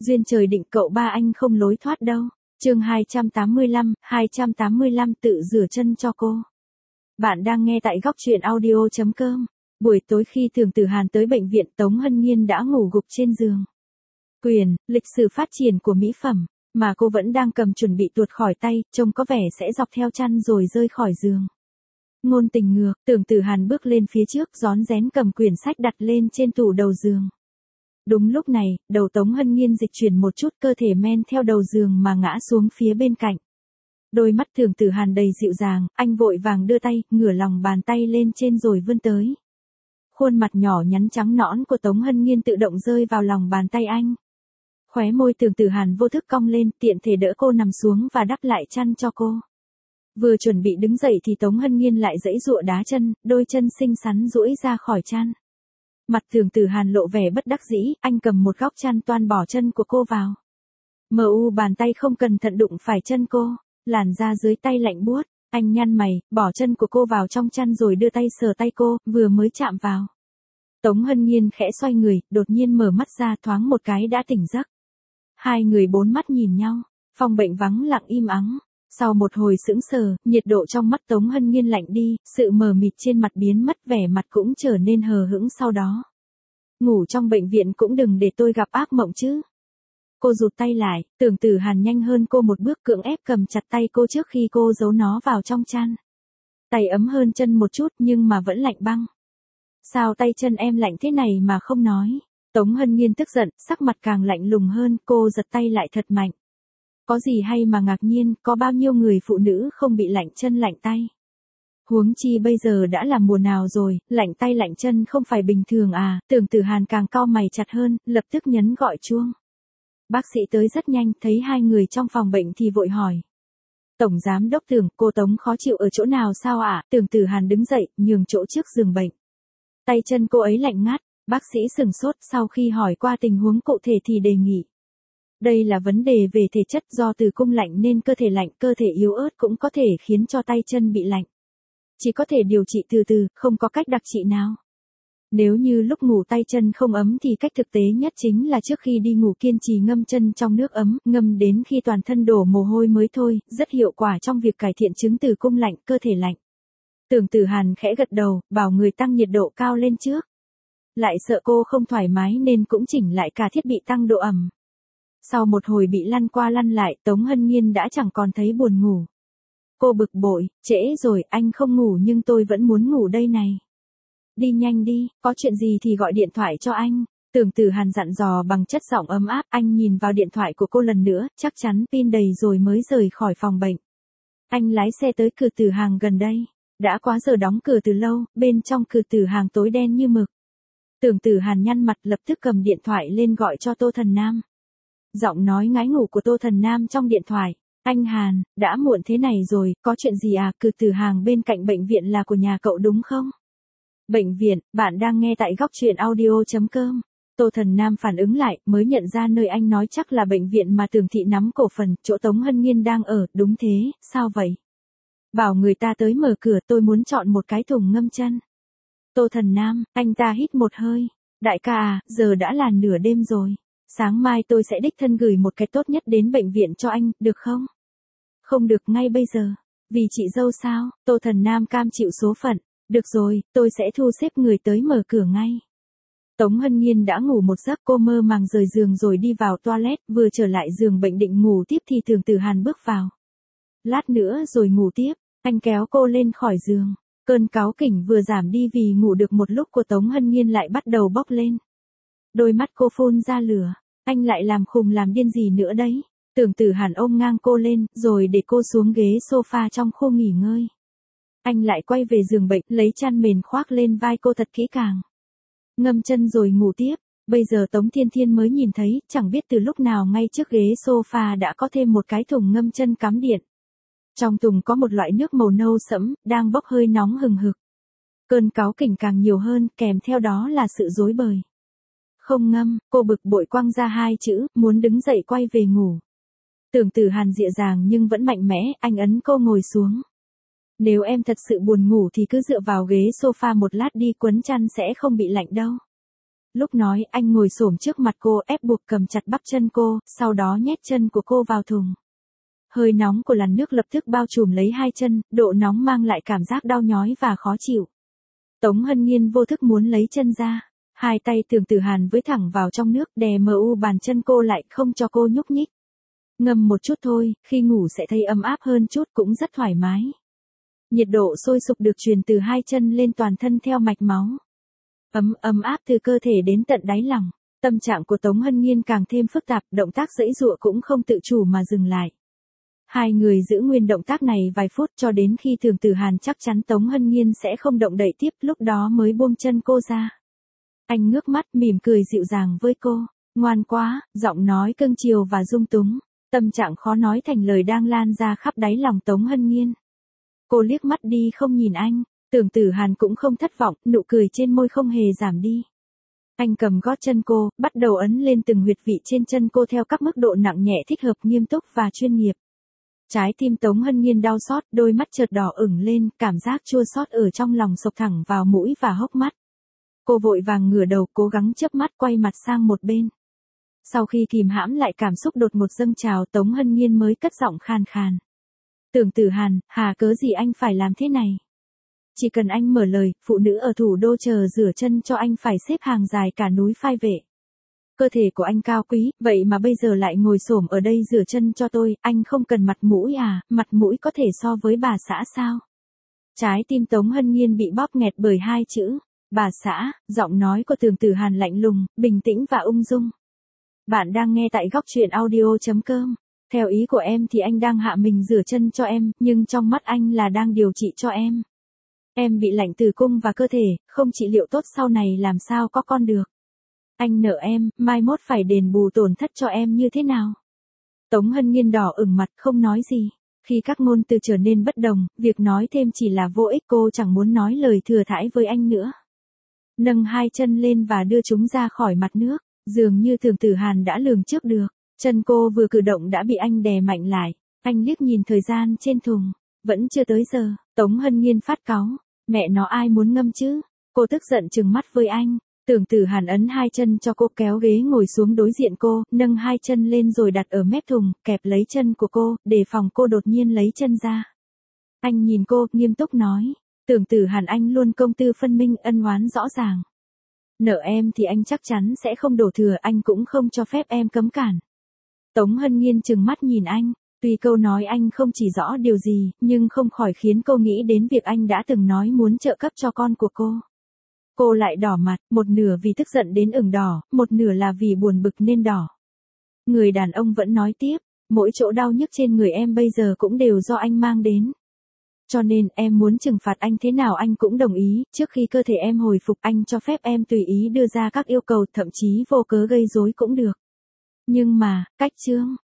Duyên trời định cậu ba anh không lối thoát đâu. Chương 285 tự rửa chân cho cô. Bạn đang nghe tại góc truyện audio.com. Buổi tối khi Thường Tử Hàn tới bệnh viện, Tống Hân Nhiên đã ngủ gục trên giường. Quyền, lịch sử phát triển của mỹ phẩm, mà cô vẫn đang cầm chuẩn bị tuột khỏi tay, trông có vẻ sẽ dọc theo chăn rồi rơi khỏi giường. Ngôn tình ngược, Thường Tử Hàn bước lên phía trước, rón rén cầm quyển sách đặt lên trên tủ đầu giường. Đúng lúc này, đầu Tống Hân Nhiên dịch chuyển một chút, cơ thể men theo đầu giường mà ngã xuống phía bên cạnh. Đôi mắt Thường Tử Hàn đầy dịu dàng, anh vội vàng đưa tay, ngửa lòng bàn tay lên trên rồi vươn tới. Khuôn mặt nhỏ nhắn trắng nõn của Tống Hân Nhiên tự động rơi vào lòng bàn tay anh. Khóe môi Thường Tử Hàn vô thức cong lên, tiện thể đỡ cô nằm xuống và đắp lại chăn cho cô. Vừa chuẩn bị đứng dậy thì Tống Hân Nhiên lại giãy giụa đá chân, đôi chân xinh xắn duỗi ra khỏi chăn. Mặt Thường Tử Hàn lộ vẻ bất đắc dĩ, anh cầm một góc chăn toan bỏ chân của cô vào. Bàn tay không cẩn thận đụng phải chân cô, làn da dưới tay lạnh buốt, anh nhăn mày, bỏ chân của cô vào trong chăn rồi đưa tay sờ tay cô, vừa mới chạm vào. Tống Hân Nhiên khẽ xoay người, đột nhiên mở mắt ra, thoáng một cái đã tỉnh giấc. Hai người bốn mắt nhìn nhau, phòng bệnh vắng lặng im ắng. Sau một hồi sững sờ, nhiệt độ trong mắt Tống Hân Nhiên lạnh đi, sự mờ mịt trên mặt biến mất, vẻ mặt cũng trở nên hờ hững sau đó. Ngủ trong bệnh viện cũng đừng để tôi gặp ác mộng chứ. Cô rụt tay lại, Thường Tử Hàn nhanh hơn cô một bước, cưỡng ép cầm chặt tay cô trước khi cô giấu nó vào trong chăn. Tay ấm hơn chân một chút nhưng mà vẫn lạnh băng. Sao tay chân em lạnh thế này mà không nói? Tống Hân Nhiên tức giận, sắc mặt càng lạnh lùng hơn, cô giật tay lại thật mạnh. Có gì hay mà ngạc nhiên, có bao nhiêu người phụ nữ không bị lạnh chân lạnh tay. Huống chi bây giờ đã là mùa nào rồi, lạnh tay lạnh chân không phải bình thường à. Thường Tử Hàn càng cau mày chặt hơn, lập tức nhấn gọi chuông. Bác sĩ tới rất nhanh, thấy hai người trong phòng bệnh thì vội hỏi. Tổng giám đốc Thường, cô Tống khó chịu ở chỗ nào sao ạ? Thường Tử Hàn đứng dậy, nhường chỗ trước giường bệnh. Tay chân cô ấy lạnh ngắt, bác sĩ sửng sốt, sau khi hỏi qua tình huống cụ thể thì đề nghị. Đây là vấn đề về thể chất, do tử cung lạnh nên cơ thể lạnh, cơ thể yếu ớt cũng có thể khiến cho tay chân bị lạnh. Chỉ có thể điều trị từ từ, không có cách đặc trị nào. Nếu như lúc ngủ tay chân không ấm thì cách thực tế nhất chính là trước khi đi ngủ kiên trì ngâm chân trong nước ấm, ngâm đến khi toàn thân đổ mồ hôi mới thôi, rất hiệu quả trong việc cải thiện chứng tử cung lạnh, cơ thể lạnh. Thường Tử Hàn khẽ gật đầu, bảo người tăng nhiệt độ cao lên trước. Lại sợ cô không thoải mái nên cũng chỉnh lại cả thiết bị tăng độ ẩm. Sau một hồi bị lăn qua lăn lại, Tống Hân Nhiên đã chẳng còn thấy buồn ngủ. Cô bực bội, trễ rồi, anh không ngủ nhưng tôi vẫn muốn ngủ đây này. Đi nhanh đi, có chuyện gì thì gọi điện thoại cho anh. Thường Tử Hàn dặn dò bằng chất giọng ấm áp. Anh nhìn vào điện thoại của cô lần nữa, chắc chắn pin đầy rồi mới rời khỏi phòng bệnh. Anh lái xe tới cửa tử hàng gần đây. Đã quá giờ đóng cửa từ lâu, bên trong cửa tử hàng tối đen như mực. Thường Tử Hàn nhăn mặt, lập tức cầm điện thoại lên gọi cho Tô Thần Nam. Giọng nói ngái ngủ của Tô Thần Nam trong điện thoại. Anh Hàn, đã muộn thế này rồi, có chuyện gì à? Cửa tử hàng bên cạnh bệnh viện là của nhà cậu đúng không? Bệnh viện, bạn đang nghe tại góc truyện audio.com. Tô Thần Nam phản ứng lại, mới nhận ra nơi anh nói chắc là bệnh viện mà Thường thị nắm cổ phần, chỗ Tống Hân Nhiên đang ở. Đúng thế, sao vậy? Bảo người ta tới mở cửa, tôi muốn chọn một cái thùng ngâm chân. Tô Thần Nam, anh ta hít một hơi. Đại ca à, giờ đã là nửa đêm rồi. Sáng mai tôi sẽ đích thân gửi một cái tốt nhất đến bệnh viện cho anh, được không? Không được ngay bây giờ. Vì chị dâu sao? Tô Thần Nam cam chịu số phận. Được rồi, tôi sẽ thu xếp người tới mở cửa ngay. Tống Hân Nhiên đã ngủ một giấc, cô mơ màng rời giường rồi đi vào toilet, vừa trở lại giường bệnh định ngủ tiếp thì Thường Tử Hàn bước vào. Lát nữa rồi ngủ tiếp, anh kéo cô lên khỏi giường. Cơn cáu kỉnh vừa giảm đi vì ngủ được một lúc của Tống Hân Nhiên lại bắt đầu bốc lên. Đôi mắt cô phun ra lửa, anh lại làm khùng làm điên gì nữa đấy. Thường Tử Hàn ôm ngang cô lên, rồi để cô xuống ghế sofa trong khu nghỉ ngơi. Anh lại quay về giường bệnh, lấy chăn mền khoác lên vai cô thật kỹ càng. Ngâm chân rồi ngủ tiếp. Bây giờ Tống Thiên Thiên mới nhìn thấy, chẳng biết từ lúc nào ngay trước ghế sofa đã có thêm một cái thùng ngâm chân cắm điện. Trong thùng có một loại nước màu nâu sẫm, đang bốc hơi nóng hừng hực. Cơn cáu kỉnh càng nhiều hơn, kèm theo đó là sự rối bời. Không ngâm, cô bực bội quăng ra hai chữ, muốn đứng dậy quay về ngủ. Thường Tử Hàn dịu dàng nhưng vẫn mạnh mẽ, anh ấn cô ngồi xuống. Nếu em thật sự buồn ngủ thì cứ dựa vào ghế sofa một lát đi, quấn chăn sẽ không bị lạnh đâu. Lúc nói anh ngồi xổm trước mặt cô ép buộc cầm chặt bắp chân cô, sau đó nhét chân của cô vào thùng. Hơi nóng của làn nước lập tức bao trùm lấy hai chân, độ nóng mang lại cảm giác đau nhói và khó chịu. Tống Hân Nhiên vô thức muốn lấy chân ra. Hai tay Tưởng Tử Hàn với thẳng vào trong nước đè mờ u bàn chân cô lại không cho cô nhúc nhích. Ngâm một chút thôi, khi ngủ sẽ thấy ấm áp hơn chút cũng rất thoải mái. Nhiệt độ sôi sục được truyền từ hai chân lên toàn thân theo mạch máu. Ấm áp từ cơ thể đến tận đáy lòng. Tâm trạng của Tống Hân Nhiên càng thêm phức tạp, động tác giãy giụa cũng không tự chủ mà dừng lại. Hai người giữ nguyên động tác này vài phút cho đến khi Tưởng Tử Hàn chắc chắn Tống Hân Nhiên sẽ không động đậy tiếp, lúc đó mới buông chân cô ra. Anh ngước mắt mỉm cười dịu dàng với cô. Ngoan quá, giọng nói cưng chiều và dung túng. Tâm trạng khó nói thành lời đang lan ra khắp đáy lòng Tống Hân Nhiên. Cô liếc mắt đi không nhìn anh. Tưởng Tử Hàn cũng không thất vọng, nụ cười trên môi không hề giảm đi. Anh cầm gót chân cô, bắt đầu ấn lên từng huyệt vị trên chân cô theo các mức độ nặng nhẹ thích hợp, nghiêm túc và chuyên nghiệp. Trái tim Tống Hân Nhiên đau xót, đôi mắt chợt đỏ ửng lên, cảm giác chua xót ở trong lòng xộc thẳng vào mũi và hốc mắt. Cô vội vàng ngửa đầu, cố gắng chớp mắt quay mặt sang một bên. Sau khi kìm hãm lại cảm xúc đột ngột dâng trào, Tống Hân Nhiên mới cất giọng khàn khàn. Tưởng Tử Hàn, hà cớ gì anh phải làm thế này? Chỉ cần anh mở lời, phụ nữ ở thủ đô chờ rửa chân cho anh phải xếp hàng dài cả núi phai vệ. Cơ thể của anh cao quý, vậy mà bây giờ lại ngồi xổm ở đây rửa chân cho tôi, anh không cần mặt mũi à, mặt mũi có thể so với bà xã sao? Trái tim Tống Hân Nhiên bị bóp nghẹt bởi hai chữ, bà xã, giọng nói của Tưởng Tử Hàn lạnh lùng, bình tĩnh và ung dung. Bạn đang nghe tại góc truyện audio.com. Theo ý của em thì anh đang hạ mình rửa chân cho em, nhưng trong mắt anh là đang điều trị cho em. Em bị lạnh tử cung và cơ thể, không trị liệu tốt sau này làm sao có con được. Anh nợ em, mai mốt phải đền bù tổn thất cho em như thế nào? Tống Hân Nhiên đỏ ửng mặt không nói gì. Khi các ngôn từ trở nên bất đồng, việc nói thêm chỉ là vô ích, cô chẳng muốn nói lời thừa thãi với anh nữa. Nâng hai chân lên và đưa chúng ra khỏi mặt nước, dường như Tưởng Tử Hàn đã lường trước được. Chân cô vừa cử động đã bị anh đè mạnh lại. Anh liếc nhìn thời gian trên thùng. Vẫn chưa tới giờ. Tống Hân Nhiên phát cáu. Mẹ nó ai muốn ngâm chứ? Cô tức giận trừng mắt với anh. Tưởng Tử Hàn ấn hai chân cho cô, kéo ghế ngồi xuống đối diện cô, nâng hai chân lên rồi đặt ở mép thùng, kẹp lấy chân của cô, để phòng cô đột nhiên lấy chân ra. Anh nhìn cô, nghiêm túc nói. Tưởng Tử Hàn, anh luôn công tư phân minh, ân oán rõ ràng. Nợ em thì anh chắc chắn sẽ không đổ thừa, anh cũng không cho phép em cấm cản. Tống Hân Nhiên trừng mắt nhìn anh. Tuy câu nói anh không chỉ rõ điều gì, nhưng không khỏi khiến cô nghĩ đến việc anh đã từng nói muốn trợ cấp cho con của cô. Cô lại đỏ mặt, một nửa vì tức giận đến ửng đỏ, một nửa là vì buồn bực nên đỏ. Người đàn ông vẫn nói tiếp, mỗi chỗ đau nhức trên người em bây giờ cũng đều do anh mang đến. Cho nên em muốn trừng phạt anh thế nào anh cũng đồng ý, trước khi cơ thể em hồi phục anh cho phép em tùy ý đưa ra các yêu cầu, thậm chí vô cớ gây rối cũng được. Nhưng mà, cách chương